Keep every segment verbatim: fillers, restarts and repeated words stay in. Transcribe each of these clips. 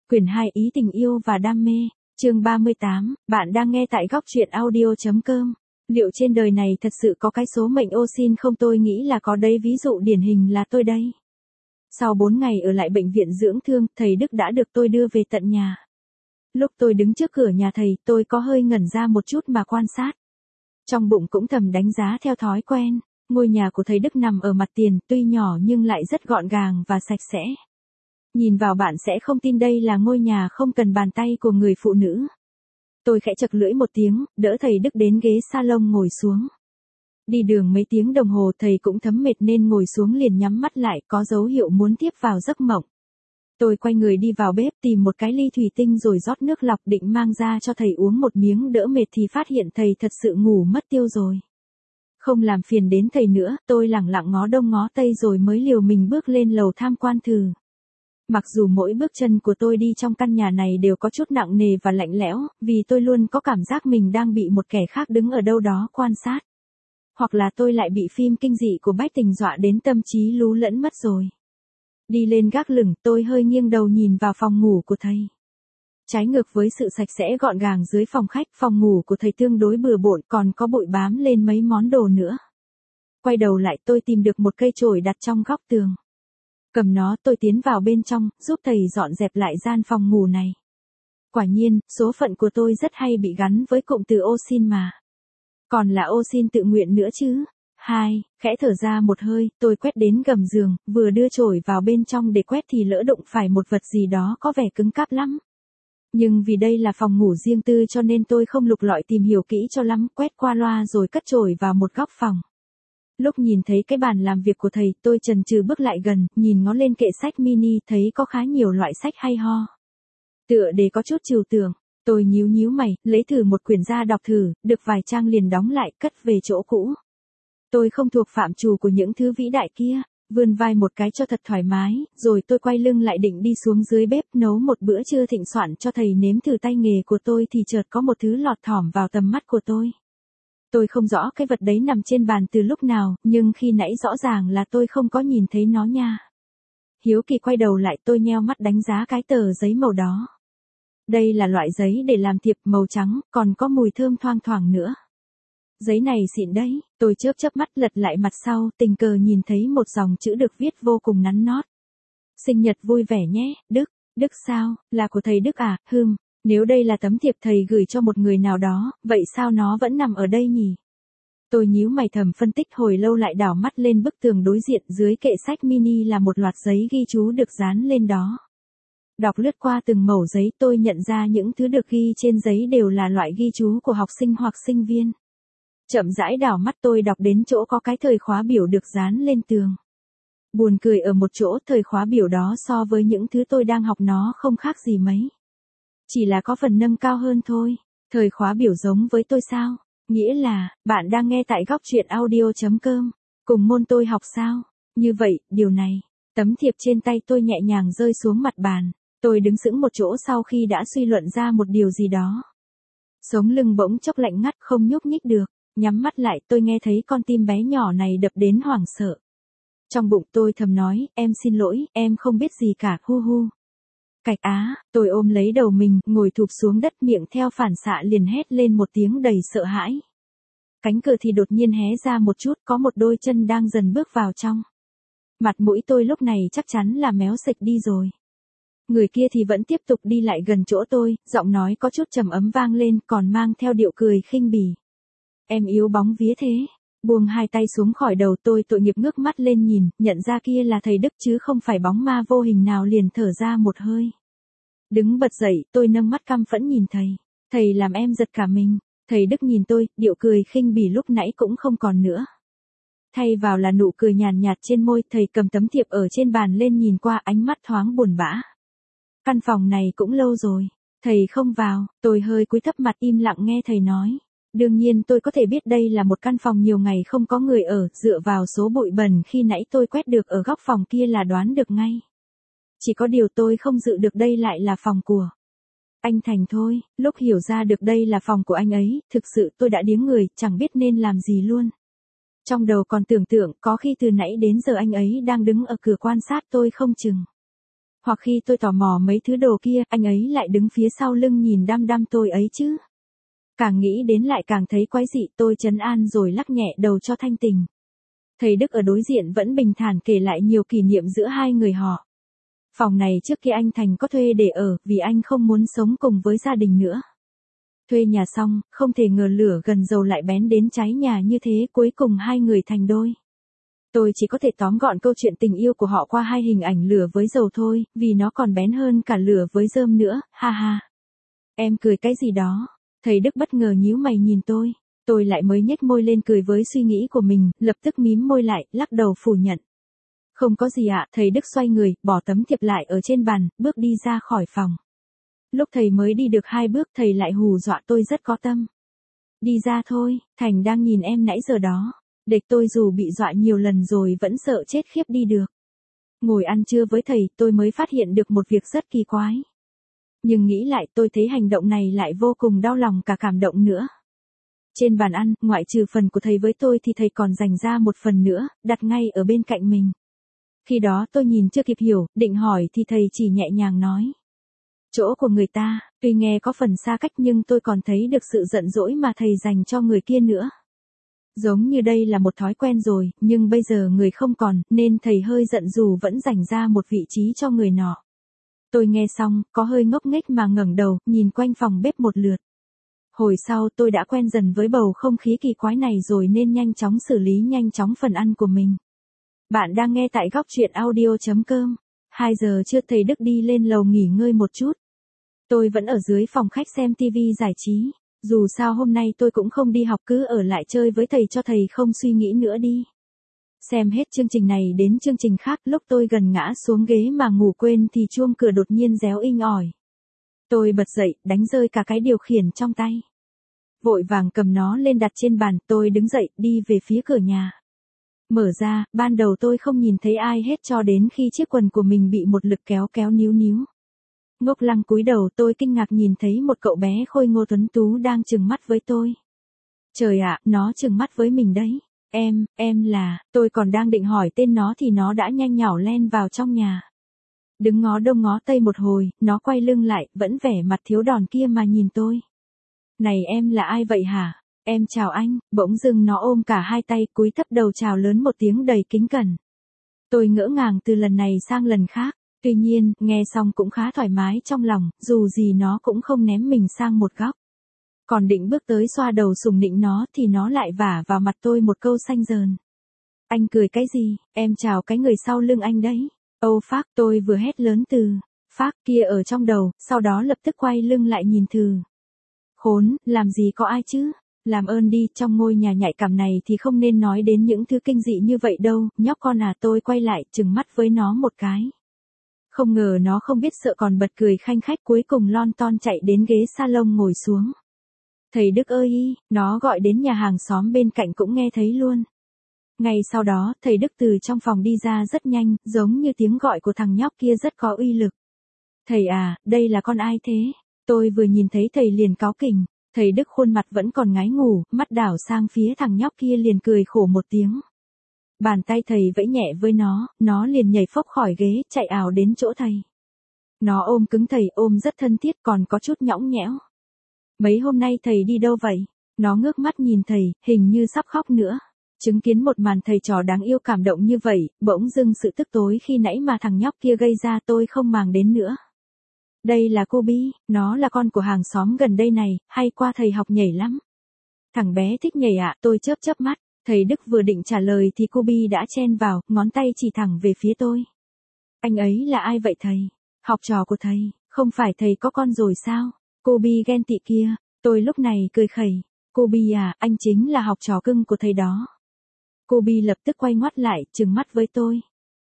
Quyển hai Ý tình yêu và đam mê, chương ba mươi tám, bạn đang nghe tại góc truyện audio.com. Liệu trên đời này thật sự có cái số mệnh ô sin không? Tôi nghĩ là có đấy, ví dụ điển hình là tôi đây. Sau bốn ngày ở lại bệnh viện dưỡng thương, thầy Đức đã được tôi đưa về tận nhà. Lúc tôi đứng trước cửa nhà thầy, tôi có hơi ngẩn ra một chút mà quan sát. Trong bụng cũng thầm đánh giá theo thói quen, ngôi nhà của thầy Đức nằm ở mặt tiền, tuy nhỏ nhưng lại rất gọn gàng và sạch sẽ. Nhìn vào bạn sẽ không tin đây là ngôi nhà không cần bàn tay của người phụ nữ. Tôi khẽ chật lưỡi một tiếng, đỡ thầy Đức đến ghế salon ngồi xuống. Đi đường mấy tiếng đồng hồ thầy cũng thấm mệt nên ngồi xuống liền nhắm mắt lại, có dấu hiệu muốn tiếp vào giấc mộng. Tôi quay người đi vào bếp tìm một cái ly thủy tinh rồi rót nước lọc định mang ra cho thầy uống một miếng đỡ mệt thì phát hiện thầy thật sự ngủ mất tiêu rồi. Không làm phiền đến thầy nữa, tôi lẳng lặng ngó đông ngó tây rồi mới liều mình bước lên lầu tham quan thử. Mặc dù mỗi bước chân của tôi đi trong căn nhà này đều có chút nặng nề và lạnh lẽo, vì tôi luôn có cảm giác mình đang bị một kẻ khác đứng ở đâu đó quan sát. Hoặc là tôi lại bị phim kinh dị của Bách Tình dọa đến tâm trí lú lẫn mất rồi. Đi lên gác lửng, tôi hơi nghiêng đầu nhìn vào phòng ngủ của thầy. Trái ngược với sự sạch sẽ gọn gàng dưới phòng khách, phòng ngủ của thầy tương đối bừa bộn, còn có bụi bám lên mấy món đồ nữa. Quay đầu lại tôi tìm được một cây chổi đặt trong góc tường. Cầm nó tôi tiến vào bên trong, giúp thầy dọn dẹp lại gian phòng ngủ này. Quả nhiên, số phận của tôi rất hay bị gắn với cụm từ ô sin mà. Còn là ô sin tự nguyện nữa chứ. Hai, khẽ thở ra một hơi, tôi quét đến gầm giường, vừa đưa chổi vào bên trong để quét thì lỡ đụng phải một vật gì đó có vẻ cứng cáp lắm. Nhưng vì đây là phòng ngủ riêng tư cho nên tôi không lục lọi tìm hiểu kỹ cho lắm, quét qua loa rồi cất chổi vào một góc phòng. Lúc nhìn thấy cái bàn làm việc của thầy, tôi chần chừ bước lại gần, nhìn ngó lên kệ sách mini, thấy có khá nhiều loại sách hay ho. Tựa đề có chút trừu tượng, tôi nhíu nhíu mày, lấy thử một quyển ra đọc thử, được vài trang liền đóng lại, cất về chỗ cũ. Tôi không thuộc phạm trù của những thứ vĩ đại kia, vươn vai một cái cho thật thoải mái, rồi tôi quay lưng lại định đi xuống dưới bếp nấu một bữa trưa thịnh soạn cho thầy nếm thử tay nghề của tôi thì chợt có một thứ lọt thỏm vào tầm mắt của tôi. Tôi không rõ cái vật đấy nằm trên bàn từ lúc nào, nhưng khi nãy rõ ràng là tôi không có nhìn thấy nó nha. Hiếu kỳ quay đầu lại tôi nheo mắt đánh giá cái tờ giấy màu đó. Đây là loại giấy để làm thiệp màu trắng, còn có mùi thơm thoang thoảng nữa. Giấy này xịn đấy, tôi chớp chớp mắt lật lại mặt sau, tình cờ nhìn thấy một dòng chữ được viết vô cùng nắn nót. Sinh nhật vui vẻ nhé, Đức. Đức sao, là của thầy Đức à, hừm. Nếu đây là tấm thiệp thầy gửi cho một người nào đó, vậy sao nó vẫn nằm ở đây nhỉ? Tôi nhíu mày thầm phân tích hồi lâu lại đảo mắt lên bức tường đối diện, dưới kệ sách mini là một loạt giấy ghi chú được dán lên đó. Đọc lướt qua từng mẩu giấy tôi nhận ra những thứ được ghi trên giấy đều là loại ghi chú của học sinh hoặc sinh viên. Chậm rãi đảo mắt tôi đọc đến chỗ có cái thời khóa biểu được dán lên tường. Buồn cười ở một chỗ, thời khóa biểu đó so với những thứ tôi đang học nó không khác gì mấy. Chỉ là có phần nâng cao hơn thôi. Thời khóa biểu giống với tôi sao? Nghĩa là, bạn đang nghe tại góc truyện audio.com. Cùng môn tôi học sao? Như vậy, điều này. Tấm thiệp trên tay tôi nhẹ nhàng rơi xuống mặt bàn. Tôi đứng sững một chỗ sau khi đã suy luận ra một điều gì đó. Sống lưng bỗng chốc lạnh ngắt không nhúc nhích được. Nhắm mắt lại tôi nghe thấy con tim bé nhỏ này đập đến hoảng sợ. Trong bụng tôi thầm nói, em xin lỗi, em không biết gì cả, hu hu. Cạch á, tôi ôm lấy đầu mình, ngồi thụp xuống đất, miệng theo phản xạ liền hét lên một tiếng đầy sợ hãi. Cánh cửa thì đột nhiên hé ra một chút, có một đôi chân đang dần bước vào trong. Mặt mũi tôi lúc này chắc chắn là méo sệch đi rồi. Người kia thì vẫn tiếp tục đi lại gần chỗ tôi, giọng nói có chút trầm ấm vang lên, còn mang theo điệu cười khinh bỉ. Em yếu bóng vía thế. Buông hai tay xuống khỏi đầu tôi tội nghiệp ngước mắt lên nhìn, nhận ra kia là thầy Đức chứ không phải bóng ma vô hình nào, liền thở ra một hơi. Đứng bật dậy, tôi nâng mắt căm phẫn nhìn thầy. Thầy làm em giật cả mình. Thầy Đức nhìn tôi, điệu cười khinh bỉ lúc nãy cũng không còn nữa. Thay vào là nụ cười nhàn nhạt trên môi, thầy cầm tấm thiệp ở trên bàn lên nhìn qua, ánh mắt thoáng buồn bã. Căn phòng này cũng lâu rồi. Thầy không vào, tôi hơi cúi thấp mặt im lặng nghe thầy nói. Đương nhiên tôi có thể biết đây là một căn phòng nhiều ngày không có người ở, dựa vào số bụi bẩn khi nãy tôi quét được ở góc phòng kia là đoán được ngay. Chỉ có điều tôi không dự được đây lại là phòng của anh Thành thôi. Lúc hiểu ra được đây là phòng của anh ấy, thực sự tôi đã điếng người, chẳng biết nên làm gì luôn. Trong đầu còn tưởng tượng có khi từ nãy đến giờ anh ấy đang đứng ở cửa quan sát tôi không chừng. Hoặc khi tôi tò mò mấy thứ đồ kia, anh ấy lại đứng phía sau lưng nhìn đăm đăm tôi ấy chứ. Càng nghĩ đến lại càng thấy quái dị, tôi trấn an rồi lắc nhẹ đầu cho thanh tình. Thầy Đức ở đối diện vẫn bình thản kể lại nhiều kỷ niệm giữa hai người họ. Phòng này trước kia anh Thành có thuê để ở, vì anh không muốn sống cùng với gia đình nữa. Thuê nhà xong, không thể ngờ lửa gần dầu lại bén đến cháy nhà như thế, cuối cùng hai người thành đôi. Tôi chỉ có thể tóm gọn câu chuyện tình yêu của họ qua hai hình ảnh lửa với dầu thôi, vì nó còn bén hơn cả lửa với rơm nữa, ha ha. Em cười cái gì đó? Thầy Đức bất ngờ nhíu mày nhìn tôi. Tôi lại mới nhếch môi lên cười với suy nghĩ của mình, lập tức mím môi lại, lắc đầu phủ nhận. Không có gì ạ, thầy Đức xoay người, bỏ tấm thiệp lại ở trên bàn, bước đi ra khỏi phòng. Lúc thầy mới đi được hai bước, thầy lại hù dọa tôi rất có tâm. Đi ra thôi, Thành đang nhìn em nãy giờ đó. Địch tôi dù bị dọa nhiều lần rồi vẫn sợ chết khiếp đi được. Ngồi ăn trưa với thầy, tôi mới phát hiện được một việc rất kỳ quái. Nhưng nghĩ lại tôi thấy hành động này lại vô cùng đau lòng cả cảm động nữa. Trên bàn ăn, ngoại trừ phần của thầy với tôi thì thầy còn dành ra một phần nữa, đặt ngay ở bên cạnh mình. Khi đó tôi nhìn chưa kịp hiểu, định hỏi thì thầy chỉ nhẹ nhàng nói. Chỗ của người ta, tuy nghe có phần xa cách nhưng tôi còn thấy được sự giận dỗi mà thầy dành cho người kia nữa. Giống như đây là một thói quen rồi, nhưng bây giờ người không còn, nên thầy hơi giận dù vẫn dành ra một vị trí cho người nọ. Tôi nghe xong, có hơi ngốc nghếch mà ngẩng đầu, nhìn quanh phòng bếp một lượt. Hồi sau tôi đã quen dần với bầu không khí kỳ quái này rồi nên nhanh chóng xử lý nhanh chóng phần ăn của mình. Bạn đang nghe tại góc truyện audio chấm com. hai giờ trưa thầy Đức đi lên lầu nghỉ ngơi một chút. Tôi vẫn ở dưới phòng khách xem tivi giải trí. Dù sao hôm nay tôi cũng không đi học, cứ ở lại chơi với thầy cho thầy không suy nghĩ nữa đi. Xem hết chương trình này đến chương trình khác, lúc tôi gần ngã xuống ghế mà ngủ quên thì chuông cửa đột nhiên réo inh ỏi. Tôi bật dậy, đánh rơi cả cái điều khiển trong tay. Vội vàng cầm nó lên đặt trên bàn, tôi đứng dậy, đi về phía cửa nhà. Mở ra, ban đầu tôi không nhìn thấy ai hết cho đến khi chiếc quần của mình bị một lực kéo kéo níu níu. Ngốc lăng cúi đầu, tôi kinh ngạc nhìn thấy một cậu bé khôi ngô tuấn tú đang trừng mắt với tôi. Trời ạ, nó trừng mắt với mình đấy. Em, em là, tôi còn đang định hỏi tên nó thì nó đã nhanh nhảu len vào trong nhà. Đứng ngó đông ngó tây một hồi, nó quay lưng lại, vẫn vẻ mặt thiếu đòn kia mà nhìn tôi. Này em là ai vậy hả? Em chào anh, bỗng dưng nó ôm cả hai tay, cúi thấp đầu chào lớn một tiếng đầy kính cẩn. Tôi ngỡ ngàng từ lần này sang lần khác, tuy nhiên, nghe xong cũng khá thoải mái trong lòng, dù gì nó cũng không ném mình sang một góc. Còn định bước tới xoa đầu sủng nịnh nó thì nó lại vả vào mặt tôi một câu xanh dờn. Anh cười cái gì, em chào cái người sau lưng anh đấy. Âu phác, tôi vừa hét lớn từ phác kia ở trong đầu, sau đó lập tức quay lưng lại nhìn Thừ. Khốn, làm gì có ai chứ? Làm ơn đi, trong ngôi nhà nhạy cảm này thì không nên nói đến những thứ kinh dị như vậy đâu, nhóc con à. Tôi quay lại, trừng mắt với nó một cái. Không ngờ nó không biết sợ còn bật cười khanh khách, cuối cùng lon ton chạy đến ghế salon ngồi xuống. Thầy Đức ơi y, nó gọi đến nhà hàng xóm bên cạnh cũng nghe thấy luôn. Ngay sau đó, thầy Đức từ trong phòng đi ra rất nhanh, giống như tiếng gọi của thằng nhóc kia rất có uy lực. Thầy à, đây là con ai thế? Tôi vừa nhìn thấy thầy liền cáu kỉnh. Thầy Đức khuôn mặt vẫn còn ngái ngủ, mắt đảo sang phía thằng nhóc kia liền cười khổ một tiếng. Bàn tay thầy vẫy nhẹ với nó, nó liền nhảy phốc khỏi ghế, chạy ảo đến chỗ thầy. Nó ôm cứng thầy, ôm rất thân thiết, còn có chút nhõng nhẽo. Mấy hôm nay thầy đi đâu vậy? Nó ngước mắt nhìn thầy, hình như sắp khóc nữa. Chứng kiến một màn thầy trò đáng yêu cảm động như vậy, bỗng dưng sự tức tối khi nãy mà thằng nhóc kia gây ra tôi không màng đến nữa. Đây là cô Bi, nó là con của hàng xóm gần đây này, hay qua thầy học nhảy lắm. Thằng bé thích nhảy ạ, tôi chớp chớp mắt. Thầy Đức vừa định trả lời thì cô Bi đã chen vào, ngón tay chỉ thẳng về phía tôi. Anh ấy là ai vậy thầy? Học trò của thầy, không phải thầy có con rồi sao? Cô Bi ghen tị kia, tôi lúc này cười khẩy. Cô Bi à, anh chính là học trò cưng của thầy đó. Cô Bi lập tức quay ngoắt lại, trừng mắt với tôi.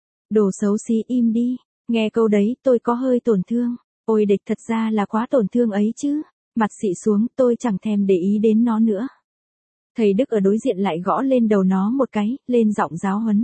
Đồ xấu xí im đi, nghe câu đấy tôi có hơi tổn thương. Ôi địch, thật ra là quá tổn thương ấy chứ. Mặt xị xuống, tôi chẳng thèm để ý đến nó nữa. Thầy Đức ở đối diện lại gõ lên đầu nó một cái, lên giọng giáo huấn.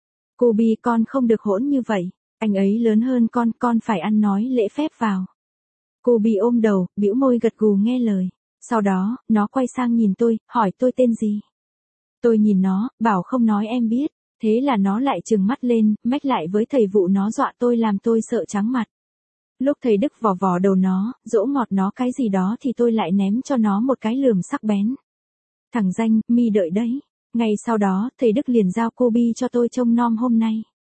Cô Bi, con không được hỗn như vậy. Anh ấy lớn hơn con, con phải ăn nói lễ phép vào. Cô Bi ôm đầu, bĩu môi gật gù nghe lời. Sau đó, nó quay sang nhìn tôi, hỏi tôi tên gì. Tôi nhìn nó, bảo không nói em biết. Thế là nó lại trừng mắt lên, mách lại với thầy vụ nó dọa tôi làm tôi sợ trắng mặt. Lúc thầy Đức vò vò đầu nó, dỗ ngọt nó cái gì đó thì tôi lại ném cho nó một cái lườm sắc bén. Thằng danh, mi đợi đấy. Ngay sau đó, thầy Đức liền giao cô Bi cho tôi trông nom hôm nay.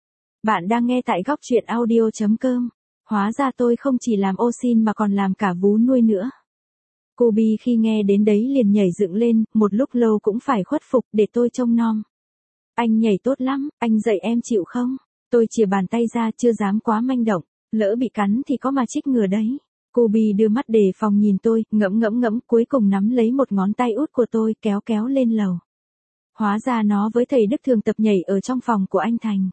Bạn đang nghe tại góc truyện audio.com. Hóa ra tôi không chỉ làm ô sin mà còn làm cả vú nuôi nữa. Cô Bi khi nghe đến đấy liền nhảy dựng lên, một lúc lâu cũng phải khuất phục để tôi trông nom. Anh nhảy tốt lắm, anh dạy em chịu không? Tôi chìa bàn tay ra chưa dám quá manh động, lỡ bị cắn thì có mà chích ngừa đấy. Cô Bi đưa mắt đề phòng nhìn tôi, ngẫm ngẫm ngẫm cuối cùng nắm lấy một ngón tay út của tôi kéo kéo lên lầu. Hóa ra nó với thầy Đức thường tập nhảy ở trong phòng của anh Thành.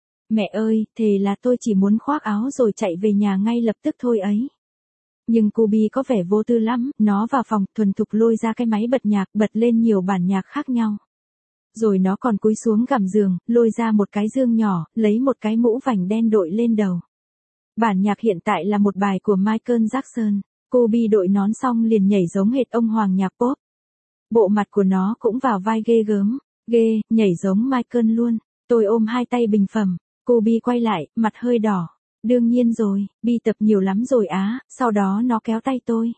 Mẹ ơi, thề là tôi chỉ muốn khoác áo rồi chạy về nhà ngay lập tức thôi ấy. Nhưng cô Bi có vẻ vô tư lắm, nó vào phòng thuần thục lôi ra cái máy bật nhạc, bật lên nhiều bản nhạc khác nhau. Rồi nó còn cúi xuống gầm giường, lôi ra một cái dương nhỏ, lấy một cái mũ vành đen đội lên đầu. Bản nhạc hiện tại là một bài của Michael Jackson. Cô Bi đội nón xong liền nhảy giống hệt ông hoàng nhạc pop. Bộ mặt của nó cũng vào vai ghê gớm, ghê, nhảy giống Michael luôn. Tôi ôm hai tay bình phẩm, cô Bi quay lại, mặt hơi đỏ. Đương nhiên rồi, Bi tập nhiều lắm rồi á, sau đó nó kéo tay tôi.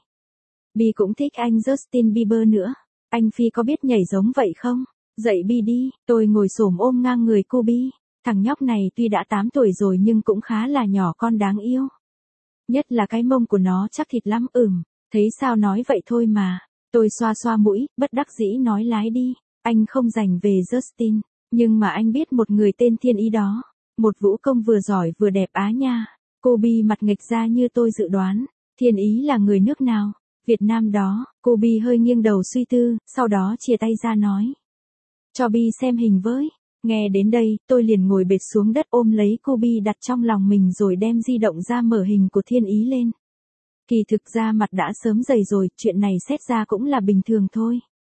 Bi cũng thích anh Justin Bieber nữa. Anh Phi có biết nhảy giống vậy không? Dậy Bi đi, tôi ngồi xổm ôm ngang người cô Bi. Thằng nhóc này tuy đã tám tuổi rồi nhưng cũng khá là nhỏ con đáng yêu. Nhất là cái mông của nó chắc thịt lắm ừm, thấy sao nói vậy thôi mà. Tôi xoa xoa mũi, bất đắc dĩ nói lái đi, anh không rành về Justin, nhưng mà anh biết một người tên Thiên Ý đó. Một vũ công vừa giỏi vừa đẹp á nha. Cô Bi mặt nghịch ra như tôi dự đoán. Thiên Ý là người nước nào? Việt Nam đó. Cô Bi hơi nghiêng đầu suy tư, sau đó chia tay ra nói. Cho Bi xem hình với. Nghe đến đây, tôi liền ngồi bệt xuống đất ôm lấy cô Bi đặt trong lòng mình rồi đem di động ra mở hình của Thiên Ý lên. Kỳ thực ra mặt đã sớm dày rồi, chuyện này xét ra cũng là bình thường thôi.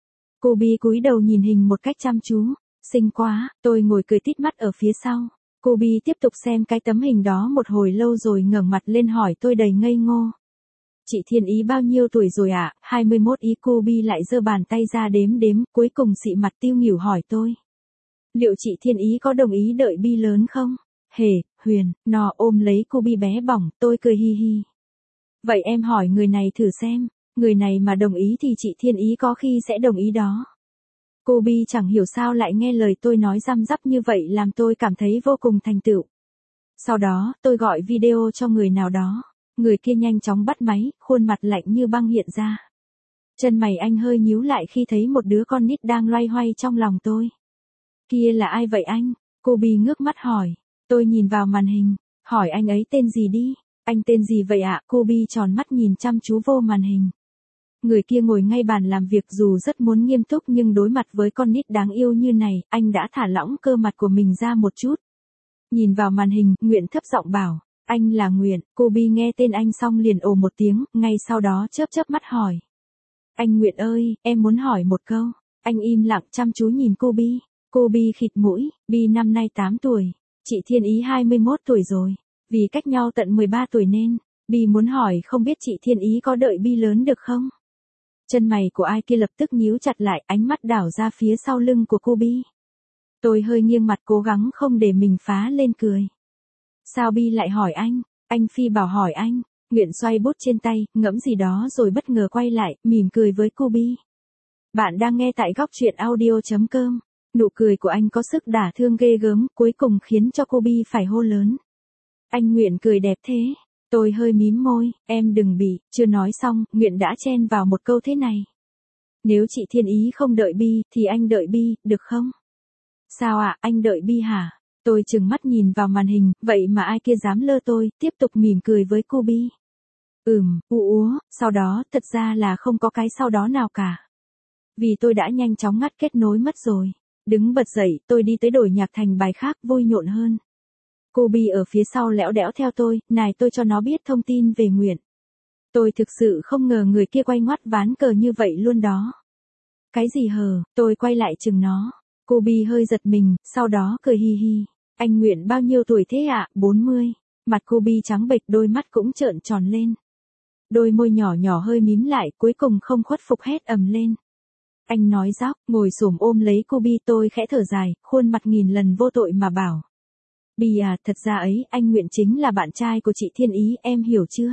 Cô Bi cúi đầu nhìn hình một cách chăm chú. Xinh quá, tôi ngồi cười tít mắt ở phía sau. Cô Bi tiếp tục xem cái tấm hình đó một hồi lâu rồi ngẩng mặt lên hỏi tôi đầy ngây ngô. Chị Thiên Ý bao nhiêu tuổi rồi ạ? À? hai mươi mốt ý. Cô Bi lại giơ bàn tay ra đếm đếm, cuối cùng xị mặt tiêu nghỉu hỏi tôi. Liệu chị Thiên Ý có đồng ý đợi Bi lớn không? Hề, Huyền, nó ôm lấy cô Bi bé bỏng, tôi cười hi hi. Vậy em hỏi người này thử xem, người này mà đồng ý thì chị Thiên Ý có khi sẽ đồng ý đó. Cô Bi chẳng hiểu sao lại nghe lời tôi nói răm rắp như vậy làm tôi cảm thấy vô cùng thành tựu. Sau đó, tôi gọi video cho người nào đó. Người kia nhanh chóng bắt máy, khuôn mặt lạnh như băng hiện ra. Chân mày anh hơi nhíu lại khi thấy một đứa con nít đang loay hoay trong lòng tôi. Kia là ai vậy anh? Cô Bi ngước mắt hỏi. Tôi nhìn vào màn hình, hỏi anh ấy tên gì đi. Anh tên gì vậy ạ? Cô Bi tròn mắt nhìn chăm chú vô màn hình. Người kia ngồi ngay bàn làm việc dù rất muốn nghiêm túc nhưng đối mặt với con nít đáng yêu như này, anh đã thả lỏng cơ mặt của mình ra một chút. Nhìn vào màn hình, Nguyện thấp giọng bảo, anh là Nguyện. Cô Bi nghe tên anh xong liền ồ một tiếng, ngay sau đó chớp chớp mắt hỏi. Anh Nguyện ơi, em muốn hỏi một câu. Anh im lặng chăm chú nhìn cô Bi. Cô Bi khịt mũi, Bi năm nay tám tuổi, chị Thiên Ý hai mươi mốt tuổi rồi. Vì cách nhau tận mười ba tuổi nên, Bi muốn hỏi không biết chị Thiên Ý có đợi Bi lớn được không? Chân mày của ai kia lập tức nhíu chặt lại, ánh mắt đảo ra phía sau lưng của cô Bi. Tôi hơi nghiêng mặt cố gắng không để mình phá lên cười. Sao Bi lại hỏi anh? Anh Phi bảo hỏi anh. Nguyện xoay bút trên tay, ngẫm gì đó rồi bất ngờ quay lại, mỉm cười với cô Bi. Bạn đang nghe tại góc truyện audio.com. Nụ cười của anh có sức đả thương ghê gớm, cuối cùng khiến cho cô Bi phải hô lớn. Anh Nguyện cười đẹp thế. Tôi hơi mím môi, em đừng bị, chưa nói xong, Nguyện đã chen vào một câu thế này. Nếu chị Thiên Ý không đợi Bi, thì anh đợi Bi, được không? Sao ạ, à, anh đợi Bi hả? Tôi trừng mắt nhìn vào màn hình, vậy mà ai kia dám lơ tôi, tiếp tục mỉm cười với cô Bi. Ừm, u úa, sau đó, thật ra là không có cái sau đó nào cả. Vì tôi đã nhanh chóng ngắt kết nối mất rồi. Đứng bật dậy, tôi đi tới đổi nhạc thành bài khác vui nhộn hơn. Cô Bi ở phía sau lẽo đẽo theo tôi, này tôi cho nó biết thông tin về Nguyện. Tôi thực sự không ngờ người kia quay ngoắt ván cờ như vậy luôn đó. Cái gì hờ, tôi quay lại chừng nó. Cô Bi hơi giật mình, sau đó cười hi hi. Anh Nguyện bao nhiêu tuổi thế ạ? À? bốn mươi. Mặt cô Bi trắng bệch, đôi mắt cũng trợn tròn lên. Đôi môi nhỏ nhỏ hơi mím lại, cuối cùng không khuất phục hét ầm lên. Anh nói dóc, ngồi xổm ôm lấy cô Bi, tôi khẽ thở dài, khuôn mặt nghìn lần vô tội mà bảo. Bi à, thật ra ấy, anh Nguyện chính là bạn trai của chị Thiên Ý, em hiểu chưa?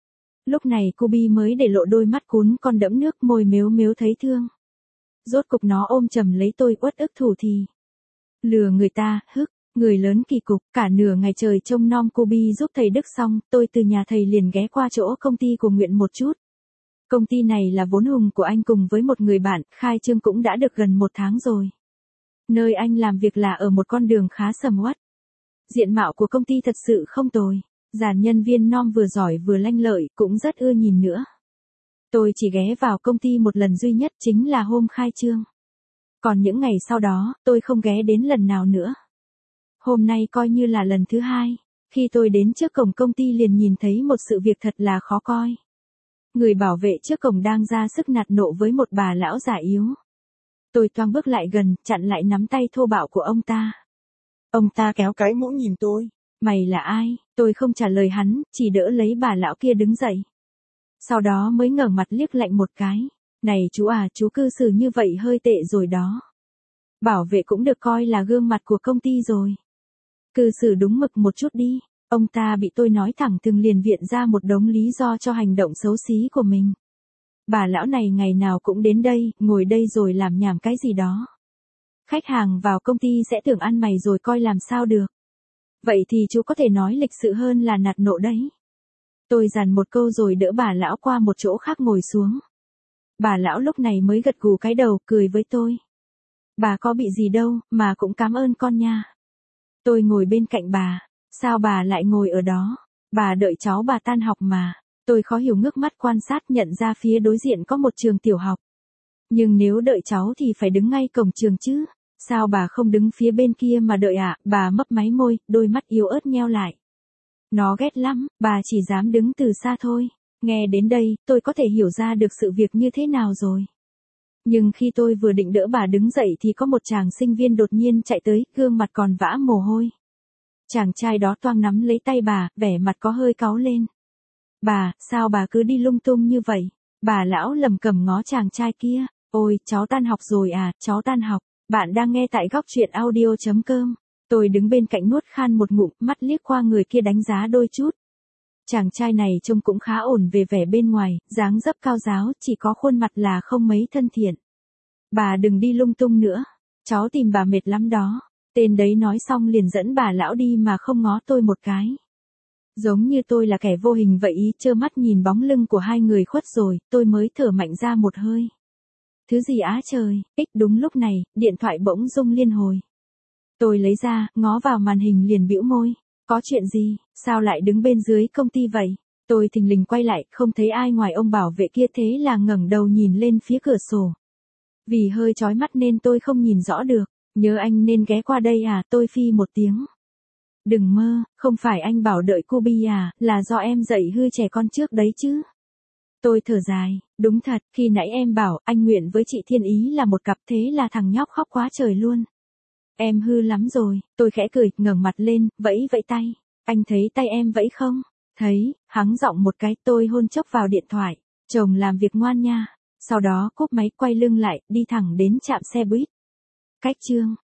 Lúc này cô Bi mới để lộ đôi mắt cún con đẫm nước, môi mếu mếu thấy thương. Rốt cục nó ôm chầm lấy tôi uất ức thủ thì. Lừa người ta, hức, người lớn kỳ cục, cả nửa ngày trời trông nom cô Bi giúp thầy Đức xong, tôi từ nhà thầy liền ghé qua chỗ công ty của Nguyện một chút. Công ty này là vốn hùng của anh cùng với một người bạn, khai trương cũng đã được gần một tháng rồi. Nơi anh làm việc là ở một con đường khá sầm uất. Diện mạo của công ty thật sự không tồi, dàn nhân viên nom vừa giỏi vừa lanh lợi, cũng rất ưa nhìn nữa. Tôi chỉ ghé vào công ty một lần duy nhất, chính là hôm khai trương. Còn những ngày sau đó, tôi không ghé đến lần nào nữa. Hôm nay coi như là lần thứ hai, khi tôi đến trước cổng công ty liền nhìn thấy một sự việc thật là khó coi. Người bảo vệ trước cổng đang ra sức nạt nộ với một bà lão già yếu. Tôi toang bước lại gần, chặn lại nắm tay thô bạo của ông ta. Ông ta kéo cái mũ nhìn tôi. Mày là ai? Tôi không trả lời hắn, chỉ đỡ lấy bà lão kia đứng dậy. Sau đó mới ngẩng mặt liếc lạnh một cái. Này chú à, chú cư xử như vậy hơi tệ rồi đó. Bảo vệ cũng được coi là gương mặt của công ty rồi. Cư xử đúng mực một chút đi. Ông ta bị tôi nói thẳng thừng liền viện ra một đống lý do cho hành động xấu xí của mình. Bà lão này ngày nào cũng đến đây, ngồi đây rồi làm nhảm cái gì đó. Khách hàng vào công ty sẽ tưởng ăn mày rồi coi làm sao được. Vậy thì chú có thể nói lịch sự hơn là nạt nộ đấy. Tôi dằn một câu rồi đỡ bà lão qua một chỗ khác ngồi xuống. Bà lão lúc này mới gật gù cái đầu, cười với tôi. Bà có bị gì đâu, mà cũng cảm ơn con nha. Tôi ngồi bên cạnh bà. Sao bà lại ngồi ở đó? Bà đợi cháu bà tan học mà. Tôi khó hiểu ngước mắt quan sát, nhận ra phía đối diện có một trường tiểu học. Nhưng nếu đợi cháu thì phải đứng ngay cổng trường chứ. Sao bà không đứng phía bên kia mà đợi ạ? À? Bà mấp máy môi, đôi mắt yếu ớt nheo lại. Nó ghét lắm, bà chỉ dám đứng từ xa thôi. Nghe đến đây, tôi có thể hiểu ra được sự việc như thế nào rồi. Nhưng khi tôi vừa định đỡ bà đứng dậy thì có một chàng sinh viên đột nhiên chạy tới, gương mặt còn vã mồ hôi. Chàng trai đó toang nắm lấy tay bà, vẻ mặt có hơi cáu lên. Bà, sao bà cứ đi lung tung như vậy? Bà lão lầm cầm ngó chàng trai kia. Ôi, cháu tan học rồi à, cháu tan học. Bạn đang nghe tại góc truyện audio chấm com. Tôi đứng bên cạnh nuốt khan một ngụm, mắt liếc qua người kia đánh giá đôi chút. Chàng trai này trông cũng khá ổn về vẻ bên ngoài, dáng dấp cao ráo, chỉ có khuôn mặt là không mấy thân thiện. Bà đừng đi lung tung nữa. Cháu tìm bà mệt lắm đó. Tên đấy nói xong liền dẫn bà lão đi mà không ngó tôi một cái. Giống như tôi là kẻ vô hình vậy ý, trơ mắt nhìn bóng lưng của hai người khuất rồi, tôi mới thở mạnh ra một hơi. Thứ gì á trời, ích đúng lúc này, điện thoại bỗng rung liên hồi. Tôi lấy ra, ngó vào màn hình liền bĩu môi. Có chuyện gì, sao lại đứng bên dưới công ty vậy? Tôi thình lình quay lại, không thấy ai ngoài ông bảo vệ kia, thế là ngẩng đầu nhìn lên phía cửa sổ. Vì hơi chói mắt nên tôi không nhìn rõ được. Nhớ anh nên ghé qua đây à, tôi phi một tiếng. Đừng mơ, không phải anh bảo đợi cô Bi à, là do em dạy hư trẻ con trước đấy chứ. Tôi thở dài, đúng thật, khi nãy em bảo anh Nguyện với chị Thiên Ý là một cặp, thế là thằng nhóc khóc quá trời luôn. Em hư lắm rồi, tôi khẽ cười, ngẩng mặt lên, vẫy vẫy tay. Anh thấy tay em vẫy không? Thấy, hắng giọng một cái, tôi hôn chốc vào điện thoại. Chồng làm việc ngoan nha. Sau đó cúp máy, quay lưng lại, đi thẳng đến trạm xe buýt. Cách chương